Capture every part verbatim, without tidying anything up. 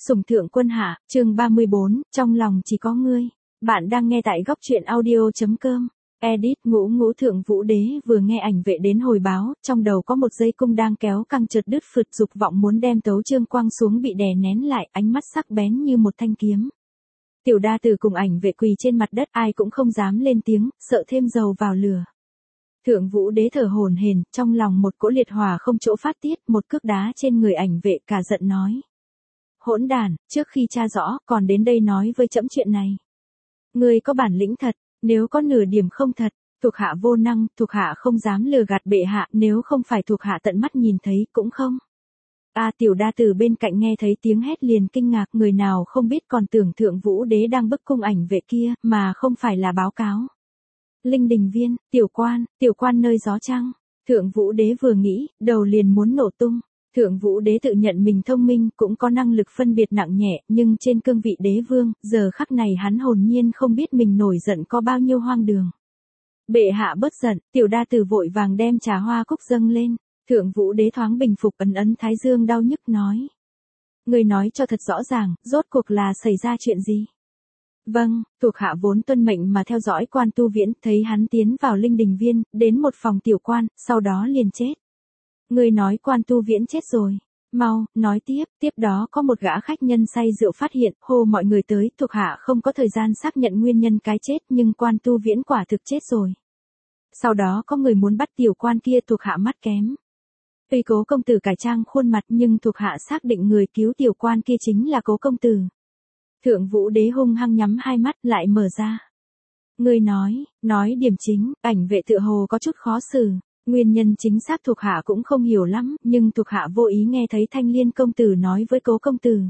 Sủng thượng quân hạ, chương ba mươi bốn, trong lòng chỉ có ngươi. Bạn đang nghe tại góc truyện audio.com. Edit ngũ ngũ thượng vũ đế vừa nghe ảnh vệ đến hồi báo, trong đầu có một dây cung đang kéo căng chợt đứt phượt, dục vọng muốn đem tấu chương quăng xuống bị đè nén lại, ánh mắt sắc bén như một thanh kiếm. Tiểu đa tử cùng ảnh vệ quỳ trên mặt đất, ai cũng không dám lên tiếng, sợ thêm dầu vào lửa. Thượng vũ đế thở hổn hển, trong lòng một cỗ liệt hỏa không chỗ phát tiết, một cước đá trên người ảnh vệ, cả giận nói: hỗn đản, trước khi tra rõ, còn đến đây nói với trẫm chuyện này. Ngươi có bản lĩnh thật, nếu có nửa điểm không thật, thuộc hạ vô năng, thuộc hạ không dám lừa gạt bệ hạ, nếu không phải thuộc hạ tận mắt nhìn thấy cũng không. A à, tiểu đa tử bên cạnh nghe thấy tiếng hét liền kinh ngạc, người nào không biết còn tưởng thượng vũ đế đang bức cung ảnh vệ kia, mà không phải là báo cáo. Linh đình viên, tiểu quan, tiểu quan nơi gió trăng. Thượng vũ đế vừa nghĩ, đầu liền muốn nổ tung. Thượng vũ đế tự nhận mình thông minh, cũng có năng lực phân biệt nặng nhẹ, nhưng trên cương vị đế vương, giờ khắc này hắn hồn nhiên không biết mình nổi giận có bao nhiêu hoang đường. Bệ hạ bớt giận, tiểu đa tử vội vàng đem trà hoa cúc dâng lên. Thượng vũ đế thoáng bình phục, ấn ấn thái dương đau nhức nói: Người nói cho thật rõ ràng, rốt cuộc là xảy ra chuyện gì? Vâng, thuộc hạ vốn tuân mệnh mà theo dõi quan tu viễn, thấy hắn tiến vào linh đình viên, đến một phòng tiểu quan, sau đó liền chết. Người nói quan tu viễn chết rồi. Mau, nói tiếp, tiếp đó có một gã khách nhân say rượu phát hiện, hô mọi người tới, thuộc hạ không có thời gian xác nhận nguyên nhân cái chết, nhưng quan tu viễn quả thực chết rồi. Sau đó có người muốn bắt tiểu quan kia, thuộc hạ mắt kém. Tuy cố công tử cải trang khuôn mặt, nhưng thuộc hạ xác định người cứu tiểu quan kia chính là cố công tử. Thượng vũ đế hung hăng nhắm hai mắt lại mở ra. Người nói, nói điểm chính, ảnh vệ tựa hồ có chút khó xử. Nguyên nhân chính xác thuộc hạ cũng không hiểu lắm, nhưng thuộc hạ vô ý nghe thấy Thanh Liên công tử nói với cố công tử.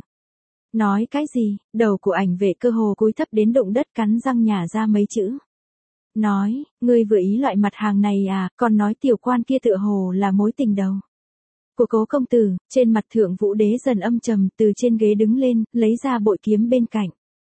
Nói cái gì? Đầu của ảnh vệ cơ hồ cúi thấp đến đụng đất, cắn răng nhả ra mấy chữ. Nói, ngươi vừa ý loại mặt hàng này à, còn nói tiểu quan kia tựa hồ là mối tình đầu của cố công tử. Trên mặt thượng vũ đế dần âm trầm, từ trên ghế đứng lên, lấy ra bội kiếm bên cạnh.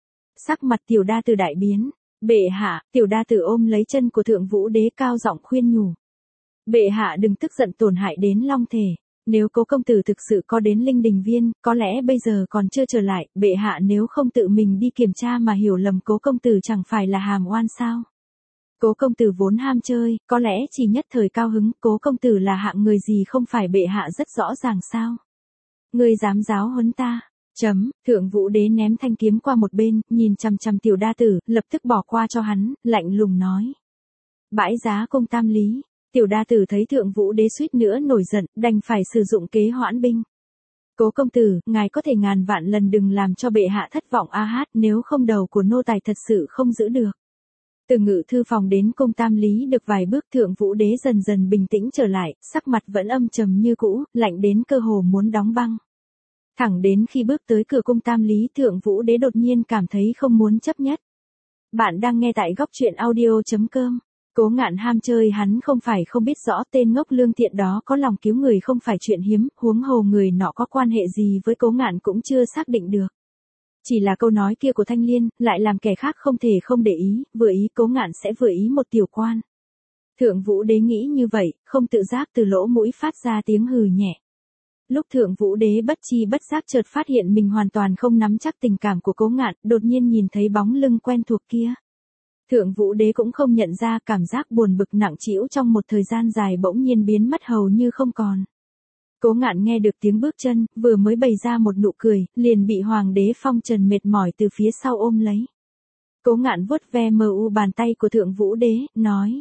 Sắc mặt tiểu đa tử đại biến. Bệ hạ, tiểu đa tử ôm lấy chân của thượng vũ đế cao giọng khuyên nhủ. Bệ hạ đừng tức giận tổn hại đến long thể. Nếu cố công tử thực sự có đến linh đình viên, có lẽ bây giờ còn chưa trở lại, bệ hạ nếu không tự mình đi kiểm tra mà hiểu lầm cố công tử chẳng phải là hàm oan sao? Cố công tử vốn ham chơi, có lẽ chỉ nhất thời cao hứng, cố công tử là hạng người gì không phải bệ hạ rất rõ ràng sao? Ngươi dám giáo huấn ta? Chấm, thượng vũ đế ném thanh kiếm qua một bên, nhìn chằm chằm tiểu đa tử, lập tức bỏ qua cho hắn, lạnh lùng nói. Bãi giá công tam lý. Tiểu đa tử thấy thượng vũ đế suýt nữa nổi giận, đành phải sử dụng kế hoãn binh. Cố công tử, ngài có thể ngàn vạn lần đừng làm cho bệ hạ thất vọng a hát, nếu không đầu của nô tài thật sự không giữ được. Từ ngự thư phòng đến cung tam lý được vài bước, thượng vũ đế dần dần bình tĩnh trở lại, sắc mặt vẫn âm trầm như cũ, lạnh đến cơ hồ muốn đóng băng. Thẳng đến khi bước tới cửa cung tam lý, thượng vũ đế đột nhiên cảm thấy không muốn chấp nhất. Bạn đang nghe tại góc truyện audio.com. Cố Ngạn ham chơi, hắn không phải không biết rõ tên ngốc lương thiện đó có lòng cứu người không phải chuyện hiếm, huống hồ người nọ có quan hệ gì với Cố Ngạn cũng chưa xác định được. Chỉ là câu nói kia của Thanh Liên, lại làm kẻ khác không thể không để ý, vừa ý Cố Ngạn sẽ vừa ý một tiểu quan. Thượng vũ đế nghĩ như vậy, không tự giác từ lỗ mũi phát ra tiếng hừ nhẹ. Lúc thượng vũ đế bất chi bất giác chợt phát hiện mình hoàn toàn không nắm chắc tình cảm của Cố Ngạn, đột nhiên nhìn thấy bóng lưng quen thuộc kia. Thượng vũ đế cũng không nhận ra, cảm giác buồn bực nặng trĩu trong một thời gian dài bỗng nhiên biến mất hầu như không còn. Cố Ngạn nghe được tiếng bước chân, vừa mới bày ra một nụ cười, liền bị hoàng đế phong trần mệt mỏi từ phía sau ôm lấy. Cố Ngạn vuốt ve mờ u bàn tay của thượng vũ đế, nói.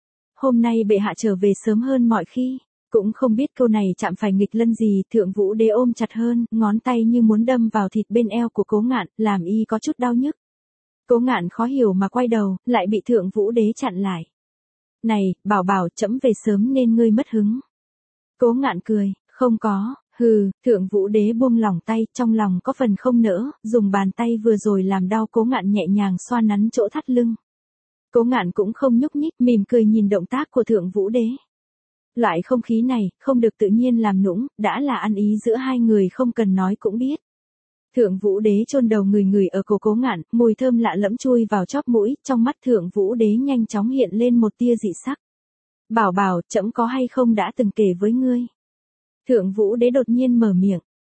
Hôm nay bệ hạ trở về sớm hơn mọi khi. Cũng không biết câu này chạm phải nghịch lân gì, thượng vũ đế ôm chặt hơn, ngón tay như muốn đâm vào thịt bên eo của Cố Ngạn, làm y có chút đau nhức. Cố Ngạn khó hiểu mà quay đầu, lại bị thượng vũ đế chặn lại. Này, bảo bảo, trẫm về sớm nên ngươi mất hứng. Cố Ngạn cười, không có, hừ, thượng vũ đế buông lỏng tay, trong lòng có phần không nỡ, dùng bàn tay vừa rồi làm đau Cố Ngạn nhẹ nhàng xoa nắn chỗ thắt lưng. Cố Ngạn cũng không nhúc nhích, mỉm cười nhìn động tác của thượng vũ đế. Loại không khí này, không được tự nhiên làm nũng, đã là ăn ý giữa hai người không cần nói cũng biết. Thượng vũ đế chôn đầu người người ở cổ Cố Ngạn, mùi thơm lạ lẫm chui vào chóp mũi, trong mắt thượng vũ đế nhanh chóng hiện lên một tia dị sắc. Bảo bảo, trẫm có hay không đã từng kể với ngươi. Thượng vũ đế đột nhiên mở miệng,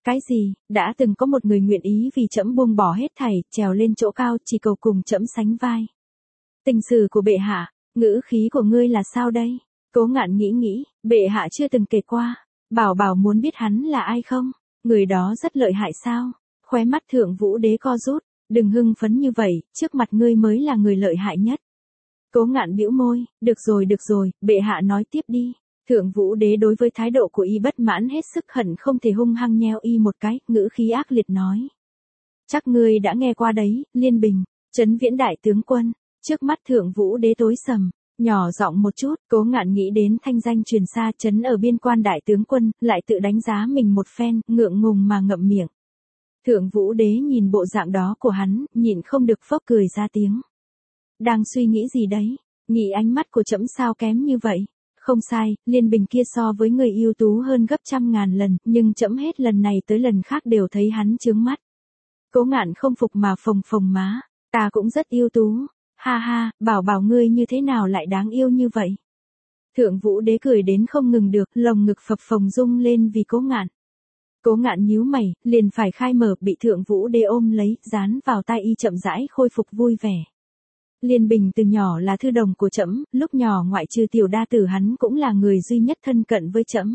Cái gì, đã từng có một người nguyện ý vì trẫm buông bỏ hết thảy, trèo lên chỗ cao chỉ cầu cùng trẫm sánh vai. Tình sử của bệ hạ, ngữ khí của ngươi là sao đây? Cố Ngạn nghĩ nghĩ, bệ hạ chưa từng kể qua. Bảo Bảo muốn biết hắn là ai không? Người đó rất lợi hại sao? Khóe mắt Thượng Vũ Đế co rút, đừng hưng phấn như vậy, trước mặt ngươi mới là người lợi hại nhất. Cố Ngạn bĩu môi, được rồi được rồi, bệ hạ nói tiếp đi. Thượng Vũ Đế đối với thái độ của y bất mãn hết sức, hận không thể hung hăng nheo y một cái, ngữ khí ác liệt nói. Chắc ngươi đã nghe qua đấy, Liên Bình, Trấn Viễn đại tướng quân. Trước mắt Thượng Vũ Đế tối sầm, nhỏ giọng một chút, Cố Ngạn nghĩ đến thanh danh truyền xa trấn ở biên quan đại tướng quân, lại tự đánh giá mình một phen, ngượng ngùng mà ngậm miệng. Thượng Vũ Đế nhìn bộ dạng đó của hắn, nhịn không được phốc cười ra tiếng. Đang suy nghĩ gì đấy? Nghĩ ánh mắt của trẫm sao kém như vậy? Không sai, Liên Bình kia so với người ưu tú hơn gấp trăm ngàn lần, nhưng trẫm hết lần này tới lần khác đều thấy hắn chướng mắt. Cố Ngạn không phục mà phồng phồng má, ta cũng rất ưu tú. Ha ha, Bảo Bảo ngươi như thế nào lại đáng yêu như vậy? Thượng Vũ Đế cười đến không ngừng được, lồng ngực phập phồng rung lên vì Cố Ngạn. Cố Ngạn nhíu mày, liền phải khai mở, bị Thượng Vũ Đế ôm lấy, dán vào tai y chậm rãi khôi phục vui vẻ. Liên Bình từ nhỏ là thư đồng của trẫm, lúc nhỏ ngoại trừ tiểu đa tử hắn cũng là người duy nhất thân cận với trẫm.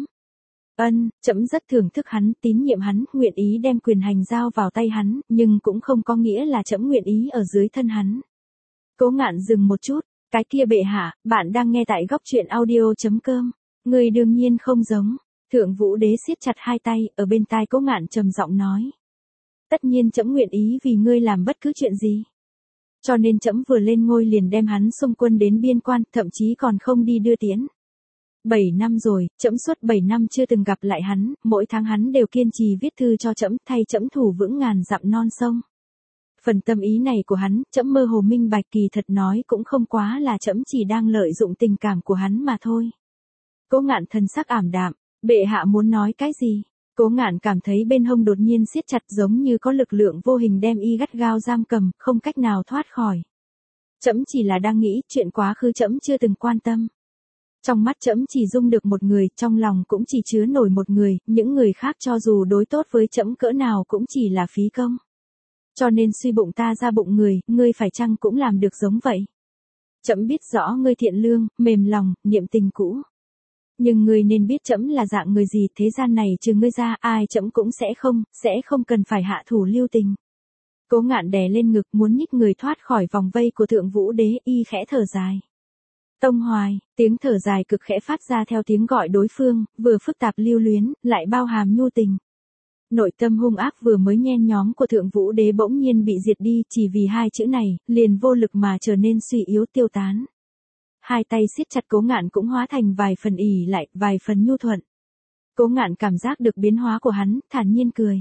Ân, trẫm rất thưởng thức hắn, tín nhiệm hắn, nguyện ý đem quyền hành giao vào tay hắn, nhưng cũng không có nghĩa là trẫm nguyện ý ở dưới thân hắn. Cố Ngạn dừng một chút, cái kia bệ hạ, bạn đang nghe tại góc truyện audio chấm com. Người đương nhiên không giống. Thượng Vũ Đế siết chặt hai tay, ở bên tai Cố Ngạn trầm giọng nói. Tất nhiên trẫm nguyện ý vì ngươi làm bất cứ chuyện gì. Cho nên trẫm vừa lên ngôi liền đem hắn xung quân đến biên quan, thậm chí còn không đi đưa tiễn. Bảy năm rồi, trẫm suốt bảy năm chưa từng gặp lại hắn, mỗi tháng hắn đều kiên trì viết thư cho trẫm, thay trẫm thủ vững ngàn dặm non sông. Phần tâm ý này của hắn, trẫm mơ hồ minh bạch, kỳ thật nói cũng không quá là trẫm chỉ đang lợi dụng tình cảm của hắn mà thôi. Cố Ngạn thần sắc ảm đạm, bệ hạ muốn nói cái gì? Cố Ngạn cảm thấy bên hông đột nhiên siết chặt, giống như có lực lượng vô hình đem y gắt gao giam cầm, không cách nào thoát khỏi. Trẫm chỉ là đang nghĩ chuyện quá khứ trẫm chưa từng quan tâm. Trong mắt trẫm chỉ dung được một người, trong lòng cũng chỉ chứa nổi một người, những người khác cho dù đối tốt với trẫm cỡ nào cũng chỉ là phí công. Cho nên suy bụng ta ra bụng người, ngươi phải chăng cũng làm được giống vậy? Trẫm biết rõ ngươi thiện lương, mềm lòng, niệm tình cũ. Nhưng ngươi nên biết trẫm là dạng người gì, thế gian này trừ ngươi ra, ai trẫm cũng sẽ không, sẽ không cần phải hạ thủ lưu tình. Cố Ngạn đè lên ngực, muốn nhích người thoát khỏi vòng vây của Thượng Vũ Đế, y khẽ thở dài. Tông Hoài, tiếng thở dài cực khẽ phát ra theo tiếng gọi đối phương, vừa phức tạp lưu luyến, lại bao hàm nhu tình. Nội tâm hung ác vừa mới nhen nhóm của Thượng Vũ Đế bỗng nhiên bị diệt đi, chỉ vì hai chữ này, liền vô lực mà trở nên suy yếu tiêu tán. Hai tay siết chặt Cố Ngạn cũng hóa thành vài phần ỉ lại, vài phần nhu thuận. Cố Ngạn cảm giác được biến hóa của hắn, thản nhiên cười.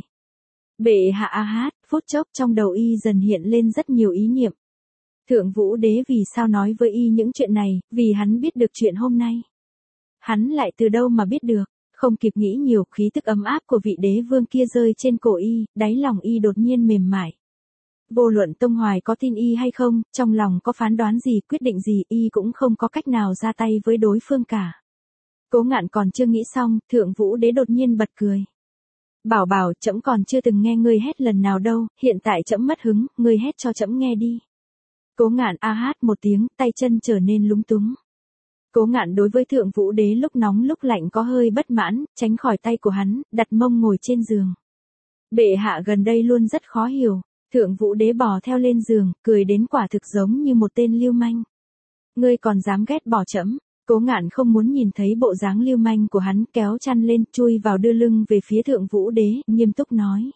Bệ hạ a hát, phút chốc trong đầu y dần hiện lên rất nhiều ý niệm. Thượng Vũ Đế vì sao nói với y những chuyện này, vì hắn biết được chuyện hôm nay. Hắn lại từ đâu mà biết được, không kịp nghĩ nhiều, khí tức ấm áp của vị đế vương kia rơi trên cổ y, đáy lòng y đột nhiên mềm mại. Vô luận Tông Hoài có tin y hay không, trong lòng có phán đoán gì, quyết định gì, y cũng không có cách nào ra tay với đối phương cả. Cố Ngạn còn chưa nghĩ xong, Thượng Vũ Đế đột nhiên bật cười. Bảo Bảo, trẫm còn chưa từng nghe ngươi hét lần nào đâu, hiện tại trẫm mất hứng, ngươi hét cho trẫm nghe đi. Cố Ngạn a hát một tiếng, tay chân trở nên lúng túng. Cố Ngạn đối với Thượng Vũ Đế lúc nóng lúc lạnh có hơi bất mãn, tránh khỏi tay của hắn, đặt mông ngồi trên giường. Bệ hạ gần đây luôn rất khó hiểu. Thượng Vũ Đế bò theo lên giường, cười đến quả thực giống như một tên lưu manh. Ngươi còn dám ghét bỏ trẫm? Cố Ngạn không muốn nhìn thấy bộ dáng lưu manh của hắn, kéo chăn lên, chui vào đưa lưng về phía Thượng Vũ Đế, nghiêm túc nói.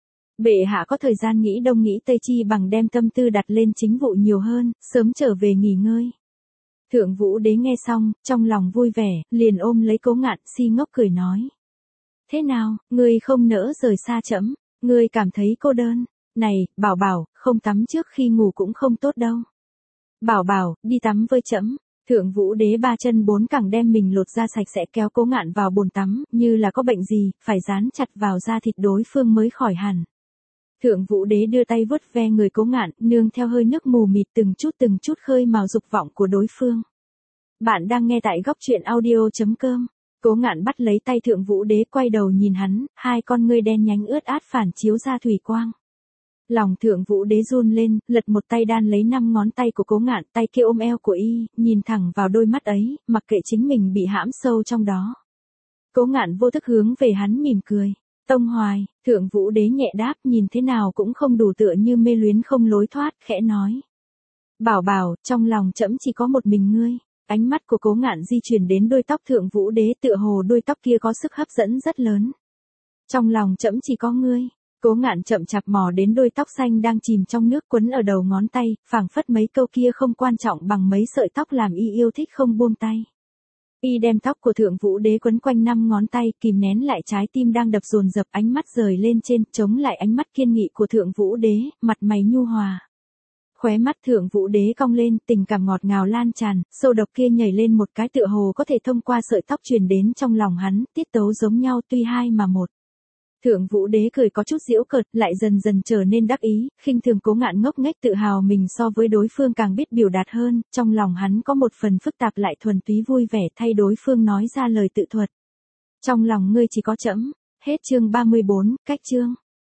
Bệ hạ có thời gian nghĩ đông nghĩ tây chi bằng đem tâm tư đặt lên chính vụ nhiều hơn, sớm trở về nghỉ ngơi. Thượng Vũ Đế nghe xong, trong lòng vui vẻ, liền ôm lấy Cố Ngạn, si ngốc cười nói. Thế nào, ngươi không nỡ rời xa trẫm, ngươi cảm thấy cô đơn. Này, Bảo Bảo, không tắm trước khi ngủ cũng không tốt đâu. Bảo Bảo, đi tắm với trẫm. Thượng Vũ Đế ba chân bốn cẳng đem mình lột ra sạch sẽ, kéo Cố Ngạn vào bồn tắm, như là có bệnh gì, phải dán chặt vào da thịt đối phương mới khỏi hẳn. Thượng Vũ Đế đưa tay vuốt ve người Cố Ngạn, nương theo hơi nước mù mịt từng chút từng chút khơi mào dục vọng của đối phương. Bạn đang nghe tại góc truyện audio chấm com. Cố Ngạn bắt lấy tay Thượng Vũ Đế quay đầu nhìn hắn, hai con ngươi đen nhánh ướt át phản chiếu ra thủy quang. Lòng Thượng Vũ Đế run lên, lật một tay đan lấy năm ngón tay của Cố Ngạn, tay kia ôm eo của y, nhìn thẳng vào đôi mắt ấy, mặc kệ chính mình bị hãm sâu trong đó. Cố Ngạn vô thức hướng về hắn mỉm cười. Tông Hoài, Thượng Vũ Đế nhẹ đáp, nhìn thế nào cũng không đủ tựa như mê luyến không lối thoát, khẽ nói. Bảo bảo, trong lòng trẫm chỉ có một mình ngươi. Ánh mắt của Cố Ngạn di chuyển đến đôi tóc Thượng Vũ Đế, tựa hồ đôi tóc kia có sức hấp dẫn rất lớn. Trong lòng trẫm chỉ có ngươi. Cố Ngạn chậm chạp mò đến đôi tóc xanh đang chìm trong nước quấn ở đầu ngón tay, phảng phất mấy câu kia không quan trọng bằng mấy sợi tóc làm y yêu thích không buông tay. Y đem tóc của Thượng Vũ Đế quấn quanh năm ngón tay, kìm nén lại trái tim đang đập dồn dập, ánh mắt rời lên trên, chống lại ánh mắt kiên nghị của Thượng Vũ Đế, mặt mày nhu hòa. Khóe mắt Thượng Vũ Đế cong lên, tình cảm ngọt ngào lan tràn, sâu độc kia nhảy lên một cái tựa hồ có thể thông qua sợi tóc truyền đến trong lòng hắn, tiết tấu giống nhau tuy hai mà một. Thượng Vũ Đế cười có chút giễu cợt, lại dần dần trở nên đắc ý, khinh thường Cố Ngạn ngốc nghếch tự hào mình so với đối phương càng biết biểu đạt hơn, trong lòng hắn có một phần phức tạp lại thuần túy vui vẻ thay đối phương nói ra lời tự thuật. Trong lòng ngươi chỉ có trẫm. Hết chương ba mươi bốn, cách chương.